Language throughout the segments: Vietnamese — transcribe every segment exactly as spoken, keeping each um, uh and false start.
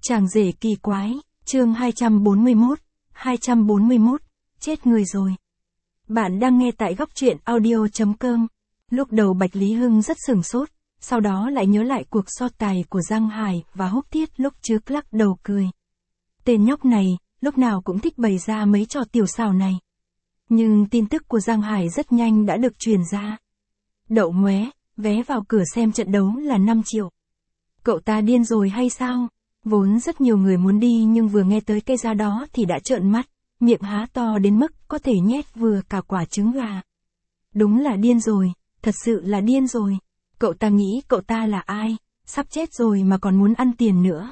Chàng rể kỳ quái, chương hai trăm bốn mươi mốt, hai trăm bốn mươi mốt, chết người rồi. Bạn đang nghe tại góc truyện audio chấm com. Lúc đầu Bạch Lý Hưng rất sửng sốt, sau đó lại nhớ lại cuộc so tài của Giang Hải và Húc Tiết lúc trước lắc đầu cười. Tên nhóc này, lúc nào cũng thích bày ra mấy trò tiểu xảo này. Nhưng tin tức của Giang Hải rất nhanh đã được truyền ra. Đậu ngoé, vé vào cửa xem trận đấu là năm triệu. Cậu ta điên rồi hay sao? Vốn rất nhiều người muốn đi nhưng vừa nghe tới cái giá đó thì đã trợn mắt, miệng há to đến mức có thể nhét vừa cả quả trứng gà. Đúng là điên rồi, thật sự là điên rồi. Cậu ta nghĩ cậu ta là ai, sắp chết rồi mà còn muốn ăn tiền nữa.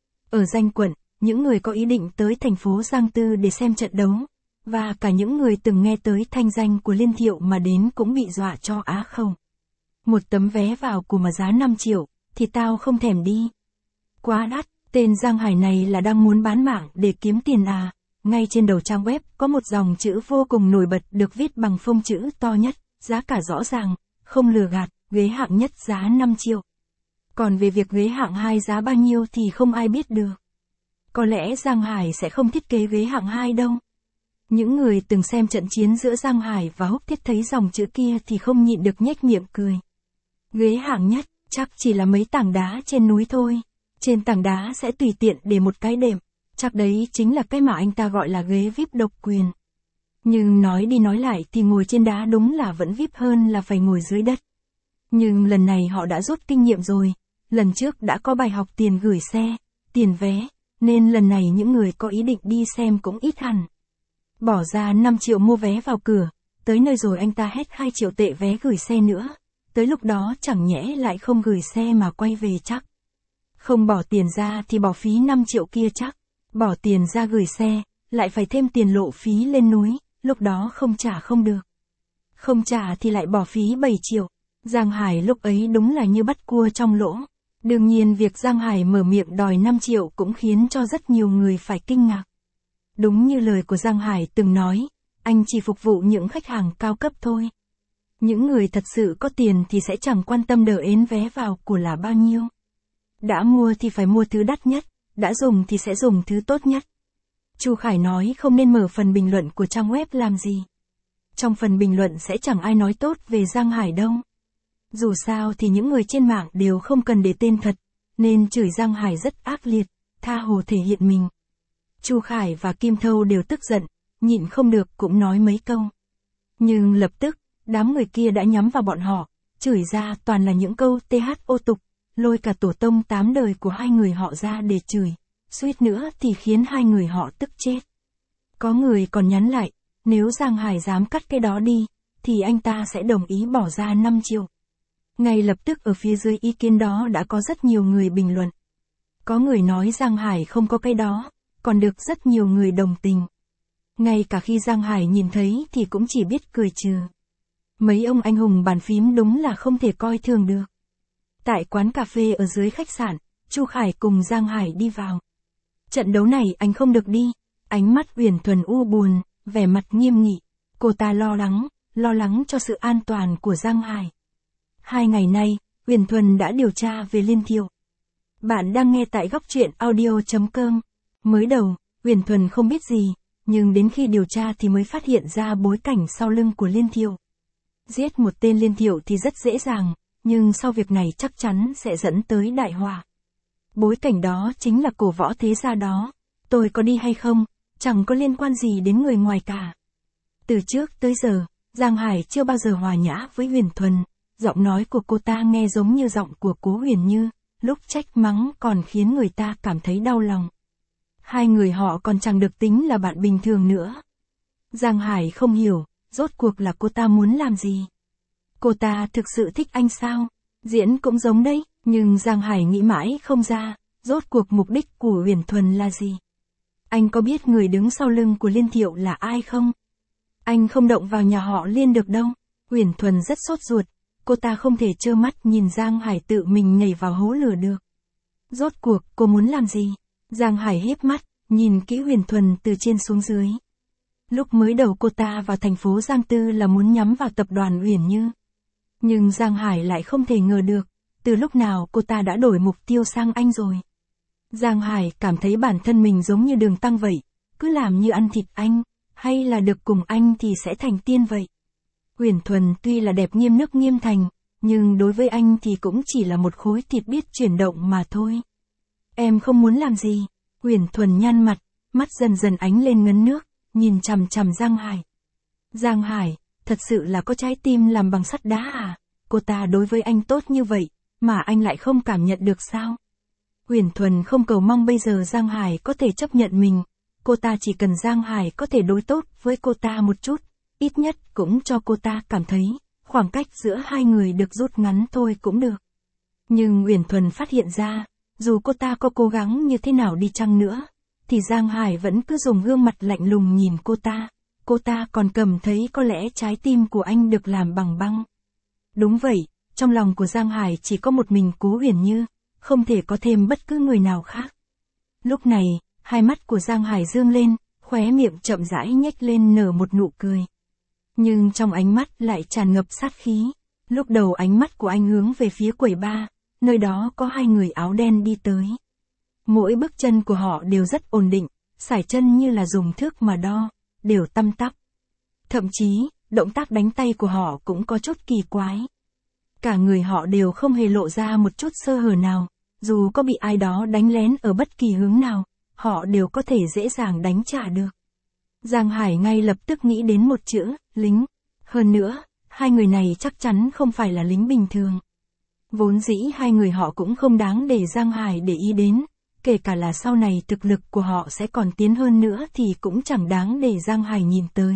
Ở Danh Quận, những người có ý định tới thành phố Giang Tư để xem trận đấu, và cả những người từng nghe tới thanh danh của Liên Thiệu mà đến cũng bị dọa cho á khẩu. Một tấm vé vào của mà giá năm triệu, thì tao không thèm đi. Quá đắt, tên Giang Hải này là đang muốn bán mạng để kiếm tiền à. Ngay trên đầu trang web có một dòng chữ vô cùng nổi bật được viết bằng phông chữ to nhất, giá cả rõ ràng, không lừa gạt, ghế hạng nhất giá năm triệu. Còn về việc ghế hạng hai giá bao nhiêu thì không ai biết được. Có lẽ Giang Hải sẽ không thiết kế ghế hạng hai đâu. Những người từng xem trận chiến giữa Giang Hải và Húc Thiết thấy dòng chữ kia thì không nhịn được nhếch miệng cười. Ghế hạng nhất, chắc chỉ là mấy tảng đá trên núi thôi. Trên tảng đá sẽ tùy tiện để một cái đệm, chắc đấy chính là cái mà anh ta gọi là ghế vi ai pi độc quyền. Nhưng nói đi nói lại thì ngồi trên đá đúng là vẫn vi ai pi hơn là phải ngồi dưới đất. Nhưng lần này họ đã rút kinh nghiệm rồi, lần trước đã có bài học tiền gửi xe, tiền vé, nên lần này những người có ý định đi xem cũng ít hẳn. Bỏ ra năm triệu mua vé vào cửa, tới nơi rồi anh ta hết hai triệu tệ vé gửi xe nữa, tới lúc đó chẳng nhẽ lại không gửi xe mà quay về chắc. Không bỏ tiền ra thì bỏ phí năm triệu kia chắc, bỏ tiền ra gửi xe, lại phải thêm tiền lộ phí lên núi, lúc đó không trả không được. Không trả thì lại bỏ phí bảy triệu, Giang Hải lúc ấy đúng là như bắt cua trong lỗ. Đương nhiên việc Giang Hải mở miệng đòi năm triệu cũng khiến cho rất nhiều người phải kinh ngạc. Đúng như lời của Giang Hải từng nói, anh chỉ phục vụ những khách hàng cao cấp thôi. Những người thật sự có tiền thì sẽ chẳng quan tâm đờ ến vé vào của là bao nhiêu. Đã mua thì phải mua thứ đắt nhất, đã dùng thì sẽ dùng thứ tốt nhất. Chu Khải nói không nên mở phần bình luận của trang web làm gì. Trong phần bình luận sẽ chẳng ai nói tốt về Giang Hải đâu. Dù sao thì những người trên mạng đều không cần để tên thật, nên chửi Giang Hải rất ác liệt, tha hồ thể hiện mình. Chu Khải và Kim Thâu đều tức giận, nhịn không được cũng nói mấy câu. Nhưng lập tức, đám người kia đã nhắm vào bọn họ, chửi ra toàn là những câu th ô tục, lôi cả tổ tông tám đời của hai người họ ra để chửi, suýt nữa thì khiến hai người họ tức chết. Có người còn nhắn lại, nếu Giang Hải dám cắt cái đó đi, thì anh ta sẽ đồng ý bỏ ra năm triệu. Ngay lập tức ở phía dưới ý kiến đó đã có rất nhiều người bình luận. Có người nói Giang Hải không có cái đó, còn được rất nhiều người đồng tình. Ngay cả khi Giang Hải nhìn thấy thì cũng chỉ biết cười trừ. Mấy ông anh hùng bàn phím đúng là không thể coi thường được. Tại quán cà phê ở dưới khách sạn, Chu Khải cùng Giang Hải đi vào. Trận đấu này anh không được đi, ánh mắt Uyển Thuần u buồn, vẻ mặt nghiêm nghị. Cô ta lo lắng, lo lắng cho sự an toàn của Giang Hải. Hai ngày nay, Uyển Thuần đã điều tra về Liên Thiệu. Bạn đang nghe tại góc truyện audio chấm com. Mới đầu, Uyển Thuần không biết gì, nhưng đến khi điều tra thì mới phát hiện ra bối cảnh sau lưng của Liên Thiệu. Giết một tên Liên Thiệu thì rất dễ dàng, nhưng sau việc này chắc chắn sẽ dẫn tới đại họa. Bối cảnh đó chính là cổ võ thế gia đó. Tôi có đi hay không, chẳng có liên quan gì đến người ngoài cả. Từ trước tới giờ, Giang Hải chưa bao giờ hòa nhã với Uyển Thuần. Giọng nói của cô ta nghe giống như giọng của Cố Huyền Như, lúc trách mắng còn khiến người ta cảm thấy đau lòng. Hai người họ còn chẳng được tính là bạn bình thường nữa. Giang Hải không hiểu, rốt cuộc là cô ta muốn làm gì. Cô ta thực sự thích anh sao? Diễn cũng giống đấy, nhưng Giang Hải nghĩ mãi không ra, rốt cuộc mục đích của Uyển Thuần là gì? Anh có biết người đứng sau lưng của Liên Thiệu là ai không? Anh không động vào nhà họ Liên được đâu. Uyển Thuần rất sốt ruột, cô ta không thể trơ mắt nhìn Giang Hải tự mình nhảy vào hố lửa được. Rốt cuộc cô muốn làm gì? Giang Hải híp mắt, nhìn kỹ Uyển Thuần từ trên xuống dưới. Lúc mới đầu cô ta vào thành phố Giang Tư là muốn nhắm vào tập đoàn Uyển Như. Nhưng Giang Hải lại không thể ngờ được, từ lúc nào cô ta đã đổi mục tiêu sang anh rồi. Giang Hải cảm thấy bản thân mình giống như đường tăng vậy, cứ làm như ăn thịt anh, hay là được cùng anh thì sẽ thành tiên vậy. Uyển Thuần tuy là đẹp nghiêm nước nghiêm thành, nhưng đối với anh thì cũng chỉ là một khối thịt biết chuyển động mà thôi. Em không muốn làm gì. Uyển Thuần nhăn mặt, mắt dần dần ánh lên ngấn nước, nhìn chằm chằm Giang Hải. Giang Hải, thật sự là có trái tim làm bằng sắt đá à? Cô ta đối với anh tốt như vậy, mà anh lại không cảm nhận được sao? Uyển Thuần không cầu mong bây giờ Giang Hải có thể chấp nhận mình, cô ta chỉ cần Giang Hải có thể đối tốt với cô ta một chút, ít nhất cũng cho cô ta cảm thấy, khoảng cách giữa hai người được rút ngắn thôi cũng được. Nhưng Uyển Thuần phát hiện ra, dù cô ta có cố gắng như thế nào đi chăng nữa, thì Giang Hải vẫn cứ dùng gương mặt lạnh lùng nhìn cô ta, cô ta còn cầm thấy có lẽ trái tim của anh được làm bằng băng. Đúng vậy, trong lòng của Giang Hải chỉ có một mình Cố Huyền Như, không thể có thêm bất cứ người nào khác. Lúc này, hai mắt của Giang Hải dương lên, khóe miệng chậm rãi nhếch lên nở một nụ cười. Nhưng trong ánh mắt lại tràn ngập sát khí. Lúc đầu ánh mắt của anh hướng về phía quầy bar, nơi đó có hai người áo đen đi tới. Mỗi bước chân của họ đều rất ổn định, sải chân như là dùng thước mà đo, đều tăm tắp. Thậm chí, động tác đánh tay của họ cũng có chút kỳ quái. Cả người họ đều không hề lộ ra một chút sơ hở nào, dù có bị ai đó đánh lén ở bất kỳ hướng nào, họ đều có thể dễ dàng đánh trả được. Giang Hải ngay lập tức nghĩ đến một chữ, lính. Hơn nữa, hai người này chắc chắn không phải là lính bình thường. Vốn dĩ hai người họ cũng không đáng để Giang Hải để ý đến, kể cả là sau này thực lực của họ sẽ còn tiến hơn nữa thì cũng chẳng đáng để Giang Hải nhìn tới.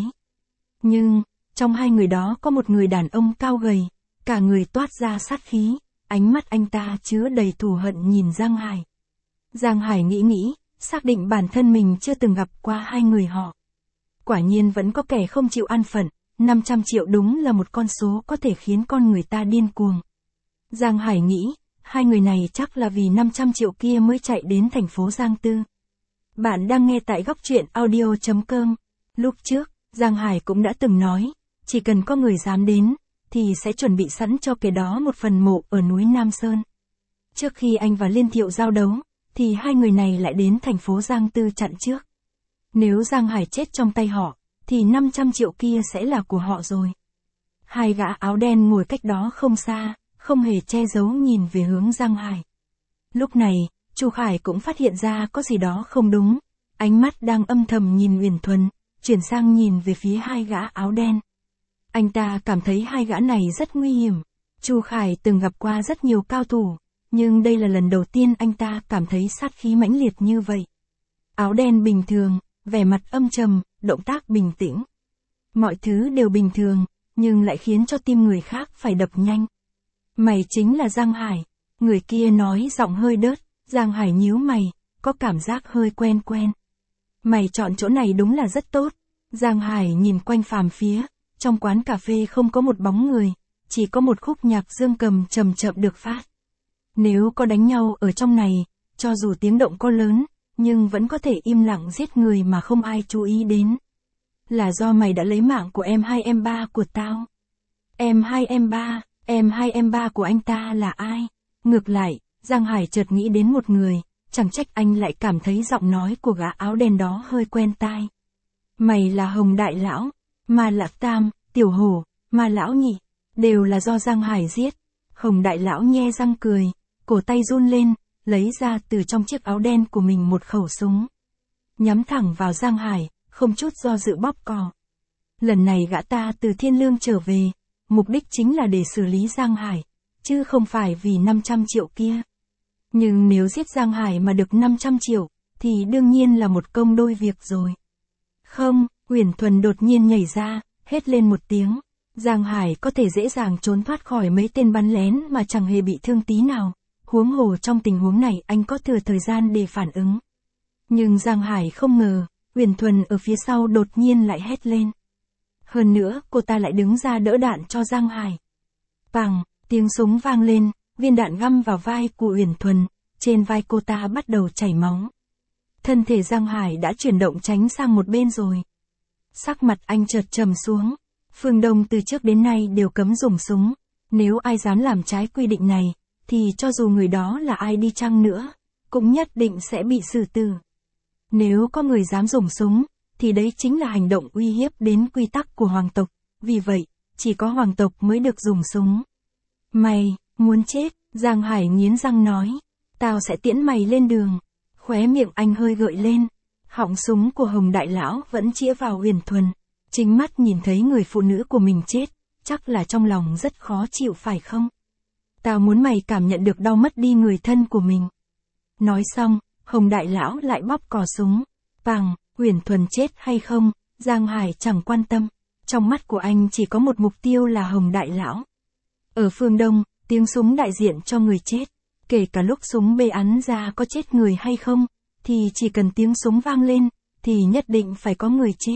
Nhưng, trong hai người đó có một người đàn ông cao gầy, cả người toát ra sát khí, ánh mắt anh ta chứa đầy thù hận nhìn Giang Hải. Giang Hải nghĩ nghĩ, xác định bản thân mình chưa từng gặp qua hai người họ. Quả nhiên vẫn có kẻ không chịu an phận, năm trăm triệu đúng là một con số có thể khiến con người ta điên cuồng. Giang Hải nghĩ, hai người này chắc là vì năm trăm triệu kia mới chạy đến thành phố Giang Tư. Bạn đang nghe tại góc truyện audio chấm com. Lúc trước, Giang Hải cũng đã từng nói, chỉ cần có người dám đến, thì sẽ chuẩn bị sẵn cho kẻ đó một phần mộ ở núi Nam Sơn. Trước khi anh và Liên Thiệu giao đấu, thì hai người này lại đến thành phố Giang Tư chặn trước. Nếu Giang Hải chết trong tay họ, thì năm trăm triệu kia sẽ là của họ rồi. Hai gã áo đen ngồi cách đó không xa, không hề che giấu nhìn về hướng Giang Hải. Lúc này, Chu Khải cũng phát hiện ra có gì đó không đúng, ánh mắt đang âm thầm nhìn Uyển Thuần, chuyển sang nhìn về phía hai gã áo đen. Anh ta cảm thấy hai gã này rất nguy hiểm. Chu Khải từng gặp qua rất nhiều cao thủ, nhưng đây là lần đầu tiên anh ta cảm thấy sát khí mãnh liệt như vậy. Áo đen bình thường, vẻ mặt âm trầm, động tác bình tĩnh. Mọi thứ đều bình thường, nhưng lại khiến cho tim người khác phải đập nhanh. Mày chính là Giang Hải. Người kia nói giọng hơi đớt, Giang Hải nhíu mày, có cảm giác hơi quen quen. Mày chọn chỗ này đúng là rất tốt. Giang Hải nhìn quanh phàm phía, trong quán cà phê không có một bóng người, chỉ có một khúc nhạc dương cầm trầm chậm được phát. Nếu có đánh nhau ở trong này, cho dù tiếng động có lớn, nhưng vẫn có thể im lặng giết người mà không ai chú ý đến. Là do mày đã lấy mạng của em hai em ba của tao. Em hai em ba, em hai em ba của anh ta là ai? Ngược lại, Giang Hải chợt nghĩ đến một người, chẳng trách anh lại cảm thấy giọng nói của gã áo đen đó hơi quen tai. Mày là Hồng Đại Lão, Ma Lạc Tam, Tiểu Hổ, Ma Lão Nhị, đều là do Giang Hải giết. Hồng Đại Lão nhe răng cười, cổ tay run lên, lấy ra từ trong chiếc áo đen của mình một khẩu súng. Nhắm thẳng vào Giang Hải, không chút do dự bóp cò. Lần này gã ta từ Thiên Lương trở về, mục đích chính là để xử lý Giang Hải, chứ không phải vì năm trăm triệu kia. Nhưng nếu giết Giang Hải mà được năm trăm triệu, thì đương nhiên là một công đôi việc rồi. Không, Uyển Thuần đột nhiên nhảy ra, hét lên một tiếng. Giang Hải có thể dễ dàng trốn thoát khỏi mấy tên bắn lén mà chẳng hề bị thương tí nào. Huống hồ trong tình huống này anh có thừa thời gian để phản ứng. Nhưng Giang Hải không ngờ, Uyển Thuần ở phía sau đột nhiên lại hét lên. Hơn nữa, cô ta lại đứng ra đỡ đạn cho Giang Hải. Pằng, tiếng súng vang lên, viên đạn găm vào vai của Uyển Thuần, trên vai cô ta bắt đầu chảy máu. Thân thể Giang Hải đã chuyển động tránh sang một bên rồi. Sắc mặt anh chợt trầm xuống. Phương Đông từ trước đến nay đều cấm dùng súng. Nếu ai dám làm trái quy định này, thì cho dù người đó là ai đi chăng nữa, cũng nhất định sẽ bị xử tử. Nếu có người dám dùng súng, thì đấy chính là hành động uy hiếp đến quy tắc của hoàng tộc, vì vậy, chỉ có hoàng tộc mới được dùng súng. Mày, muốn chết, Giang Hải nghiến răng nói, tao sẽ tiễn mày lên đường. Khóe miệng anh hơi gợi lên, họng súng của Hồng Đại Lão vẫn chĩa vào Uyển Thuần. Chính mắt nhìn thấy người phụ nữ của mình chết, chắc là trong lòng rất khó chịu phải không? Tao muốn mày cảm nhận được đau mất đi người thân của mình. Nói xong, Hồng Đại Lão lại bóp cò súng. Pằng, Uyển Thuần chết hay không, Giang Hải chẳng quan tâm. Trong mắt của anh chỉ có một mục tiêu là Hồng Đại Lão. Ở phương Đông, tiếng súng đại diện cho người chết. Kể cả lúc súng bê ắn ra có chết người hay không, thì chỉ cần tiếng súng vang lên, thì nhất định phải có người chết.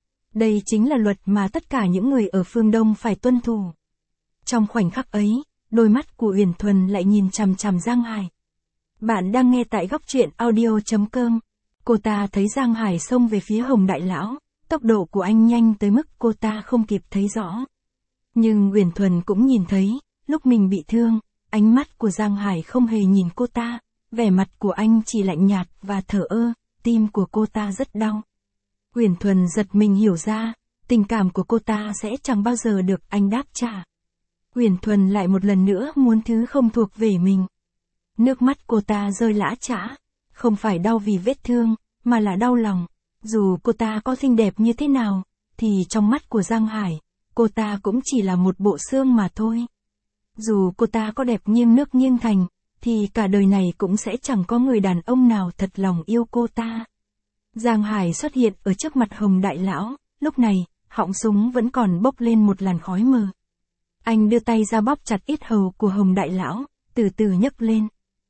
Đây chính là luật mà tất cả những người ở phương Đông phải tuân thủ. Trong khoảnh khắc ấy, đôi mắt của Uyển Thuần lại nhìn chằm chằm Giang Hải. Bạn đang nghe tại góc truyện audio chấm com. Cô ta thấy Giang Hải xông về phía Hồng Đại Lão, tốc độ của anh nhanh tới mức cô ta không kịp thấy rõ. Nhưng Uyển Thuần cũng nhìn thấy, lúc mình bị thương, ánh mắt của Giang Hải không hề nhìn cô ta, vẻ mặt của anh chỉ lạnh nhạt và thờ ơ, tim của cô ta rất đau. Uyển Thuần giật mình hiểu ra, tình cảm của cô ta sẽ chẳng bao giờ được anh đáp trả. Uyển Thuần lại một lần nữa muốn thứ không thuộc về mình. Nước mắt cô ta rơi lã chã, không phải đau vì vết thương, mà là đau lòng. Dù cô ta có xinh đẹp như thế nào, thì trong mắt của Giang Hải, cô ta cũng chỉ là một bộ xương mà thôi. Dù cô ta có đẹp nghiêng nước nghiêng thành, thì cả đời này cũng sẽ chẳng có người đàn ông nào thật lòng yêu cô ta. Giang Hải xuất hiện ở trước mặt Hồng Đại Lão, lúc này, họng súng vẫn còn bốc lên một làn khói mờ. Anh đưa tay ra bóp chặt yết hầu của Hồng Đại Lão, từ từ nhấc lên.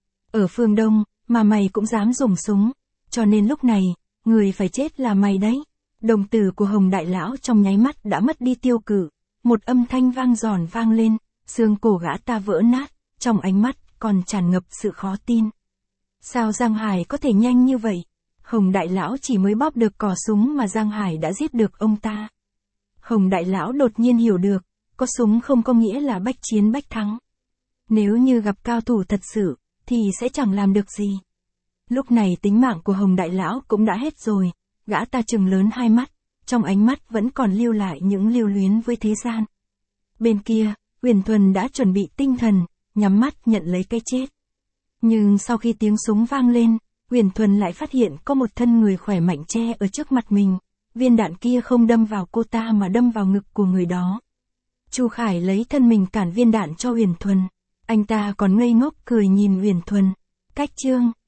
Ở phương Đông, mà mày cũng dám dùng súng, cho nên lúc này, người phải chết là mày đấy. Đồng tử của Hồng Đại Lão trong nháy mắt đã mất đi tiêu cự, một âm thanh vang giòn vang lên, xương cổ gã ta vỡ nát, trong ánh mắt còn tràn ngập sự khó tin. Sao Giang Hải có thể nhanh như vậy? Hồng Đại Lão chỉ mới bóp được cò súng mà Giang Hải đã giết được ông ta. Hồng Đại Lão đột nhiên hiểu được, có súng không có nghĩa là bách chiến bách thắng. Nếu như gặp cao thủ thật sự, thì sẽ chẳng làm được gì. Lúc này tính mạng của Hồng Đại Lão cũng đã hết rồi, gã ta trừng lớn hai mắt, trong ánh mắt vẫn còn lưu lại những lưu luyến với thế gian. Bên kia, Uyển Thuần đã chuẩn bị tinh thần, nhắm mắt nhận lấy cái chết. Nhưng sau khi tiếng súng vang lên, Uyển Thuần lại phát hiện có một thân người khỏe mạnh che ở trước mặt mình. Viên đạn kia không đâm vào cô ta mà đâm vào ngực của người đó. Chu Khải lấy thân mình cản viên đạn cho Uyển Thuần. Anh ta còn ngây ngốc cười nhìn Uyển Thuần. Cách chương